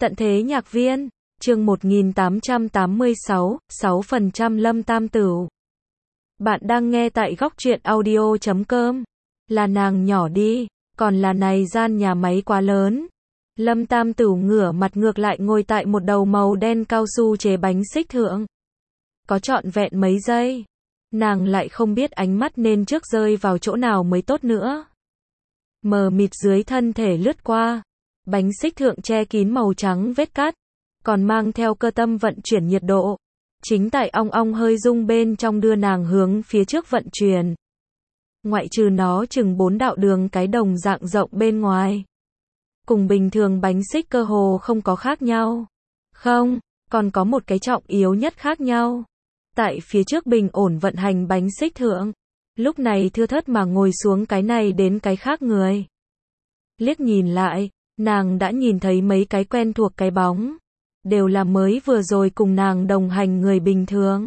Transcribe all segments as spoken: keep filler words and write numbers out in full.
Tận thế nhạc viên, chương một nghìn tám trăm tám mươi sáu, sáu phần trăm Lâm Tam Tửu. Bạn đang nghe tại góc truyện audio chấm com. Là nàng nhỏ đi, còn là này gian nhà máy quá lớn. Lâm Tam Tửu ngửa mặt ngược lại ngồi tại một đầu màu đen cao su chế bánh xích thượng. Có trọn vẹn mấy giây, nàng lại không biết ánh mắt nên trước rơi vào chỗ nào mới tốt nữa. Mờ mịt dưới thân thể lướt qua, bánh xích thượng che kín màu trắng vết cắt, còn mang theo cơ tâm vận chuyển nhiệt độ. Chính tại ong ong hơi rung bên trong đưa nàng hướng phía trước vận chuyển. Ngoại trừ nó chừng bốn đạo đường cái đồng dạng rộng bên ngoài. Cùng bình thường bánh xích cơ hồ không có khác nhau. Không, còn có một cái trọng yếu nhất khác nhau. Tại phía trước bình ổn vận hành bánh xích thượng, lúc này thưa thớt mà ngồi xuống cái này đến cái khác người. Liếc nhìn lại, nàng đã nhìn thấy mấy cái quen thuộc cái bóng. Đều là mới vừa rồi cùng nàng đồng hành người bình thường.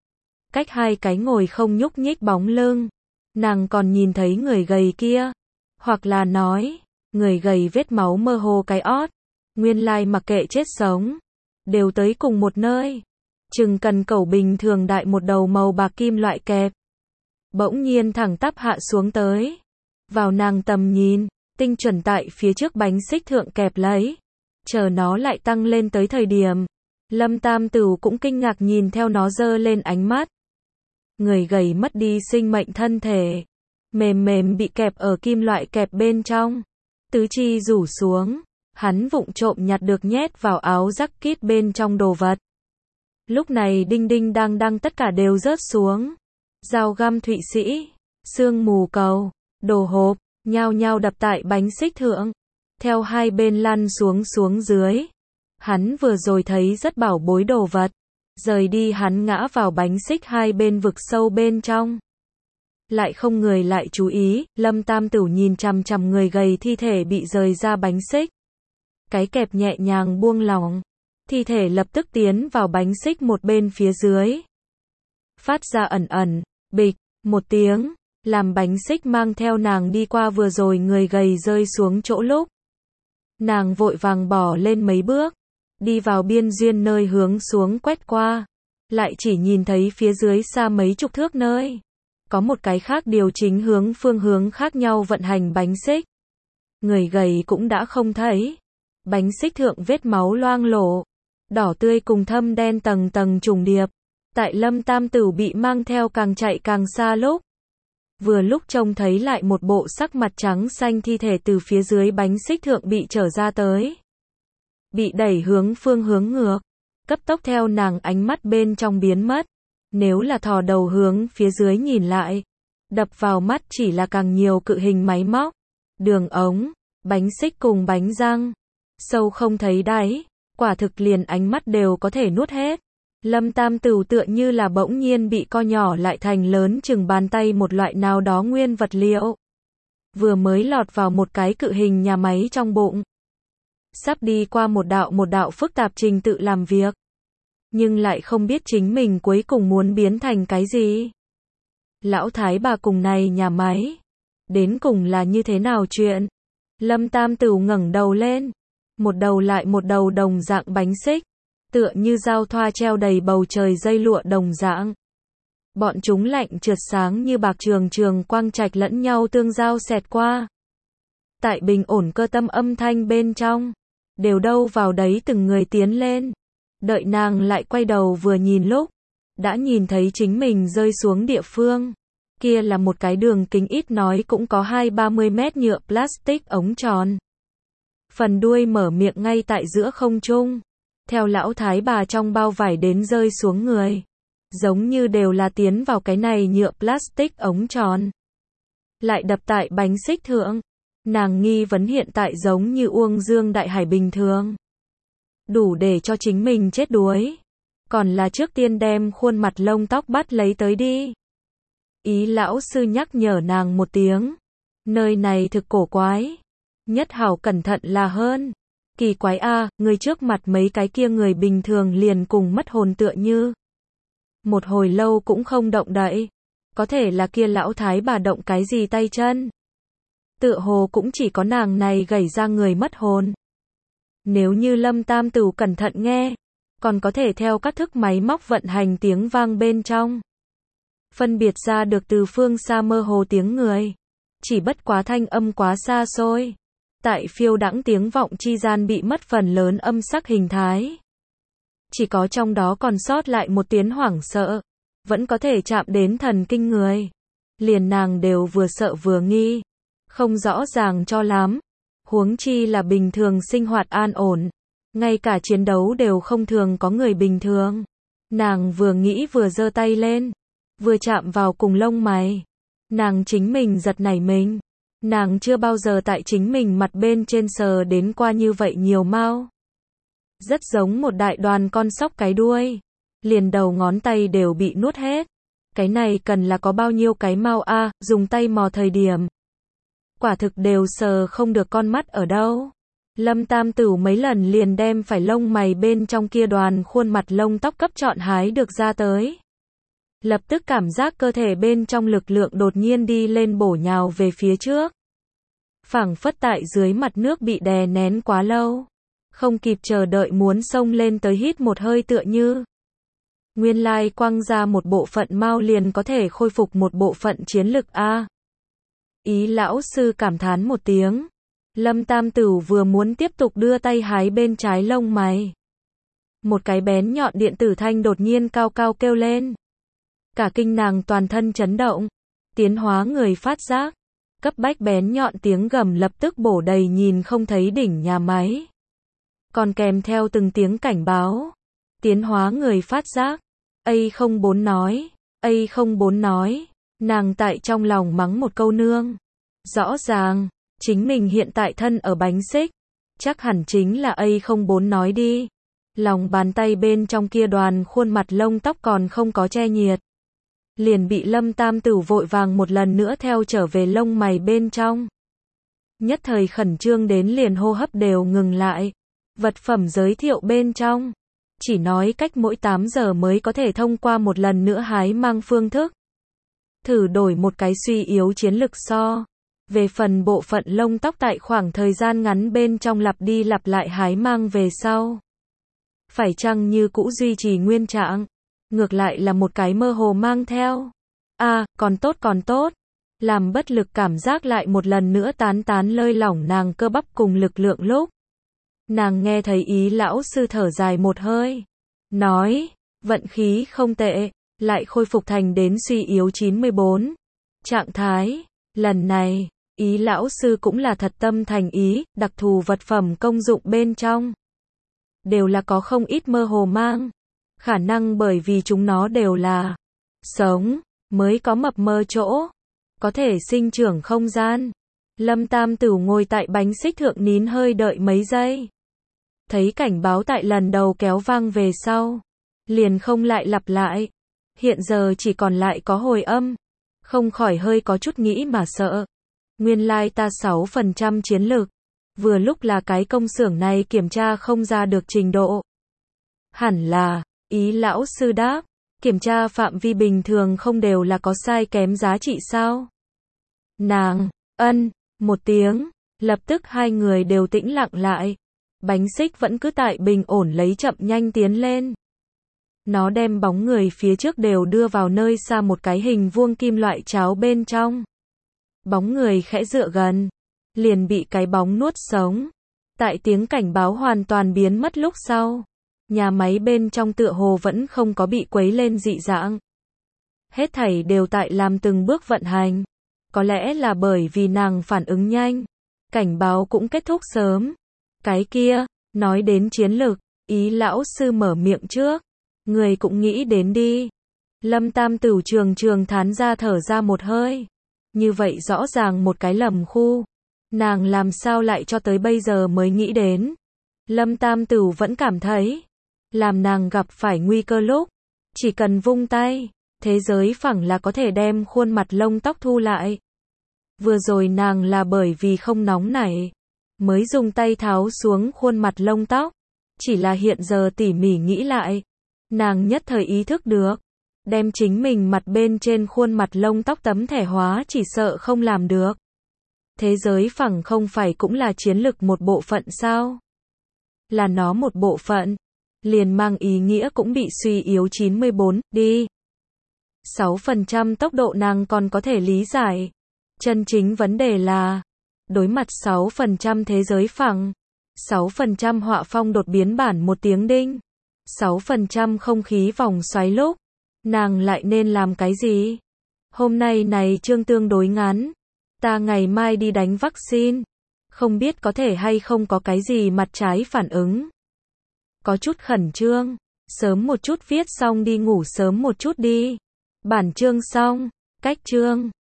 Cách hai cái ngồi không nhúc nhích bóng lưng, nàng còn nhìn thấy người gầy kia. Hoặc là nói, người gầy vết máu mơ hồ cái ót. Nguyên lai mặc kệ chết sống, đều tới cùng một nơi. Chừng cần cẩu bình thường đại một đầu màu bạc kim loại kẹp. Bỗng nhiên thẳng tắp hạ xuống tới. Vào nàng tầm nhìn, tinh chuẩn tại phía trước bánh xích thượng kẹp lấy. Chờ nó lại tăng lên tới thời điểm, Lâm Tam Tửu cũng kinh ngạc nhìn theo nó giơ lên ánh mắt. Người gầy mất đi sinh mệnh thân thể, mềm mềm bị kẹp ở kim loại kẹp bên trong, tứ chi rủ xuống, hắn vụng trộm nhặt được nhét vào áo jacket bên trong đồ vật. Lúc này đinh đinh đang đang tất cả đều rớt xuống. Dao găm Thụy Sĩ, sương mù cầu, đồ hộp, nhao nhao đập tại bánh xích thượng. Theo hai bên lăn xuống xuống dưới. Hắn vừa rồi thấy rất bảo bối đồ vật. Rời đi hắn ngã vào bánh xích hai bên vực sâu bên trong. Lại không người lại chú ý, Lâm Tam Tửu nhìn chằm chằm người gầy thi thể bị rời ra bánh xích. Cái kẹp nhẹ nhàng buông lỏng. Thi thể lập tức tiến vào bánh xích một bên phía dưới. Phát ra ẩn ẩn, bịch, một tiếng, làm bánh xích mang theo nàng đi qua vừa rồi người gầy rơi xuống chỗ lúc. Nàng vội vàng bỏ lên mấy bước, đi vào biên duyên nơi hướng xuống quét qua, lại chỉ nhìn thấy phía dưới xa mấy chục thước nơi. Có một cái khác điều chỉnh hướng phương hướng khác nhau vận hành bánh xích. Người gầy cũng đã không thấy. Bánh xích thượng vết máu loang lổ, đỏ tươi cùng thâm đen tầng tầng trùng điệp. Tại Lâm Tam Tửu bị mang theo càng chạy càng xa lúc. Vừa lúc trông thấy lại một bộ sắc mặt trắng xanh thi thể từ phía dưới bánh xích thượng bị trở ra tới. Bị đẩy hướng phương hướng ngược. Cấp tốc theo nàng ánh mắt bên trong biến mất. Nếu là thò đầu hướng phía dưới nhìn lại. Đập vào mắt chỉ là càng nhiều cự hình máy móc. Đường ống, bánh xích cùng bánh răng. Sâu không thấy đáy. Quả thực liền ánh mắt đều có thể nuốt hết. Lâm Tam Tửu tựa như là bỗng nhiên bị co nhỏ lại thành lớn chừng bàn tay một loại nào đó nguyên vật liệu. Vừa mới lọt vào một cái cự hình nhà máy trong bụng. Sắp đi qua một đạo một đạo phức tạp trình tự làm việc. Nhưng lại không biết chính mình cuối cùng muốn biến thành cái gì. Lão thái bà cùng này nhà máy. Đến cùng là như thế nào chuyện? Lâm Tam Tửu ngẩng đầu lên. Một đầu lại một đầu đồng dạng bánh xích. Tựa như dao thoa treo đầy bầu trời dây lụa đồng dạng. Bọn chúng lạnh trượt sáng như bạc trường trường quang trạch lẫn nhau tương giao xẹt qua. Tại bình ổn cơ tâm âm thanh bên trong. Đều đâu vào đấy từng người tiến lên. Đợi nàng lại quay đầu vừa nhìn lúc. Đã nhìn thấy chính mình rơi xuống địa phương. Kia là một cái đường kính ít nói cũng có hai ba mươi mét nhựa plastic ống tròn. Phần đuôi mở miệng ngay tại giữa không trung. Theo lão thái bà trong bao vải đến rơi xuống người. Giống như đều là tiến vào cái này nhựa plastic ống tròn. Lại đập tại bánh xích thượng. Nàng nghi vấn hiện tại giống như Uông Dương Đại Hải bình thường. Đủ để cho chính mình chết đuối. Còn là trước tiên đem khuôn mặt lông tóc bắt lấy tới đi. Ý lão sư nhắc nhở nàng một tiếng. Nơi này thực cổ quái. Nhất hảo cẩn thận là hơn. Kỳ quái a, à, người trước mặt mấy cái kia người bình thường liền cùng mất hồn tựa như. Một hồi lâu cũng không động đậy. Có thể là kia lão thái bà động cái gì tay chân. Tựa hồ cũng chỉ có nàng này gầy ra người mất hồn. Nếu như Lâm Tam Tửu cẩn thận nghe, còn có thể theo các thức máy móc vận hành tiếng vang bên trong, phân biệt ra được từ phương xa mơ hồ tiếng người. Chỉ bất quá thanh âm quá xa xôi. Tại phiêu đãng tiếng vọng chi gian bị mất phần lớn âm sắc hình thái. Chỉ có trong đó còn sót lại một tiếng hoảng sợ, vẫn có thể chạm đến thần kinh người. Liền nàng đều vừa sợ vừa nghi, không rõ ràng cho lắm. Huống chi là bình thường sinh hoạt an ổn, ngay cả chiến đấu đều không thường có người bình thường. Nàng vừa nghĩ vừa giơ tay lên, vừa chạm vào cùng lông mày. Nàng chính mình giật nảy mình. Nàng chưa bao giờ tại chính mình mặt bên trên sờ đến qua như vậy nhiều mao. Rất giống một đại đoàn con sóc cái đuôi. Liền đầu ngón tay đều bị nuốt hết. Cái này cần là có bao nhiêu cái mao a, à, dùng tay mò thời điểm. Quả thực đều sờ không được con mắt ở đâu. Lâm Tam Tửu mấy lần liền đem phải lông mày bên trong kia đoàn khuôn mặt lông tóc cấp chọn hái được ra tới. Lập tức cảm giác cơ thể bên trong lực lượng đột nhiên đi lên bổ nhào về phía trước. Phảng phất tại dưới mặt nước bị đè nén quá lâu. Không kịp chờ đợi muốn xông lên tới hít một hơi tựa như. Nguyên lai quăng ra một bộ phận mao liền có thể khôi phục một bộ phận chiến lực a. Ý lão sư cảm thán một tiếng. Lâm Tam Tửu vừa muốn tiếp tục đưa tay hái bên trái lông mày. Một cái bén nhọn điện tử thanh đột nhiên cao cao kêu lên. Cả kinh nàng toàn thân chấn động. Tiến hóa người phát giác. Cấp bách bén nhọn tiếng gầm lập tức bổ đầy nhìn không thấy đỉnh nhà máy. Còn kèm theo từng tiếng cảnh báo. Tiến hóa người phát giác. A không bốn nói. A không bốn nói. Nàng tại trong lòng mắng một câu nương. Rõ ràng, chính mình hiện tại thân ở bánh xích. Chắc hẳn chính là A không bốn nói đi. Lòng bàn tay bên trong kia đoàn khuôn mặt lông tóc còn không có che nhiệt. Liền bị Lâm Tam Tửu vội vàng một lần nữa theo trở về lông mày bên trong. Nhất thời khẩn trương đến liền hô hấp đều ngừng lại. Vật phẩm giới thiệu bên trong. Chỉ nói cách mỗi tám giờ mới có thể thông qua một lần nữa hái mang phương thức. Thử đổi một cái suy yếu chiến lực so. Về phần bộ phận lông tóc tại khoảng thời gian ngắn bên trong lặp đi lặp lại hái mang về sau. Phải chăng như cũ duy trì nguyên trạng? Ngược lại là một cái mơ hồ mang theo. À, còn tốt còn tốt. Làm bất lực cảm giác lại một lần nữa tán tán lơi lỏng nàng cơ bắp cùng lực lượng lúc. Nàng nghe thấy ý lão sư thở dài một hơi. Nói, vận khí không tệ, lại khôi phục thành đến suy yếu chín mươi bốn. Trạng thái, lần này, ý lão sư cũng là thật tâm thành ý, đặc thù vật phẩm công dụng bên trong. Đều là có không ít mơ hồ mang. Khả năng bởi vì chúng nó đều là sống, mới có mập mơ chỗ. Có thể sinh trưởng không gian. Lâm Tam Tửu ngồi tại bánh xích thượng nín hơi đợi mấy giây. Thấy cảnh báo tại lần đầu kéo vang về sau. Liền không lại lặp lại. Hiện giờ chỉ còn lại có hồi âm. Không khỏi hơi có chút nghĩ mà sợ. Nguyên lai ta sáu phần trăm chiến lực. Vừa lúc là cái công xưởng này kiểm tra không ra được trình độ. Hẳn là, ý lão sư đáp. Kiểm tra phạm vi bình thường không đều là có sai kém giá trị sao? Nàng, ân, một tiếng. Lập tức hai người đều tĩnh lặng lại. Bánh xích vẫn cứ tại bình ổn lấy chậm nhanh tiến lên. Nó đem bóng người phía trước đều đưa vào nơi xa một cái hình vuông kim loại cháo bên trong. Bóng người khẽ dựa gần. Liền bị cái bóng nuốt sống. Tại tiếng cảnh báo hoàn toàn biến mất lúc sau. Nhà máy bên trong tựa hồ vẫn không có bị quấy lên dị dạng. Hết thảy đều tại làm từng bước vận hành. Có lẽ là bởi vì nàng phản ứng nhanh. Cảnh báo cũng kết thúc sớm. Cái kia, nói đến chiến lược, ý lão sư mở miệng trước. Người cũng nghĩ đến đi. Lâm Tam Tửu trường trường thán ra thở ra một hơi. Như vậy rõ ràng một cái lầm khu. Nàng làm sao lại cho tới bây giờ mới nghĩ đến. Lâm Tam Tửu vẫn cảm thấy. Làm nàng gặp phải nguy cơ lúc. Chỉ cần vung tay. Thế giới phẳng là có thể đem khuôn mặt lông tóc thu lại. Vừa rồi nàng là bởi vì không nóng nảy. Mới dùng tay tháo xuống khuôn mặt lông tóc. Chỉ là hiện giờ tỉ mỉ nghĩ lại. Nàng nhất thời ý thức được. Đem chính mình mặt bên trên khuôn mặt lông tóc tấm thẻ hóa chỉ sợ không làm được. Thế giới phẳng không phải cũng là chiến lực một bộ phận sao? là nó một bộ phận, liền mang ý nghĩa cũng bị suy yếu chín mươi bốn, đi. sáu phần trăm tốc độ nàng còn có thể lý giải. Chân chính vấn đề là, đối mặt sáu phần trăm thế giới phẳng, sáu phần trăm họa phong đột biến bản một tiếng đinh, sáu phần trăm không khí vòng xoáy lúc, nàng lại nên làm cái gì? Hôm nay này chương tương đối ngắn, ta ngày mai đi đánh vaccine, không biết có thể hay không có cái gì mặt trái phản ứng. Có chút khẩn trương, sớm một chút viết xong đi ngủ sớm một chút đi. Bản chương xong, cách chương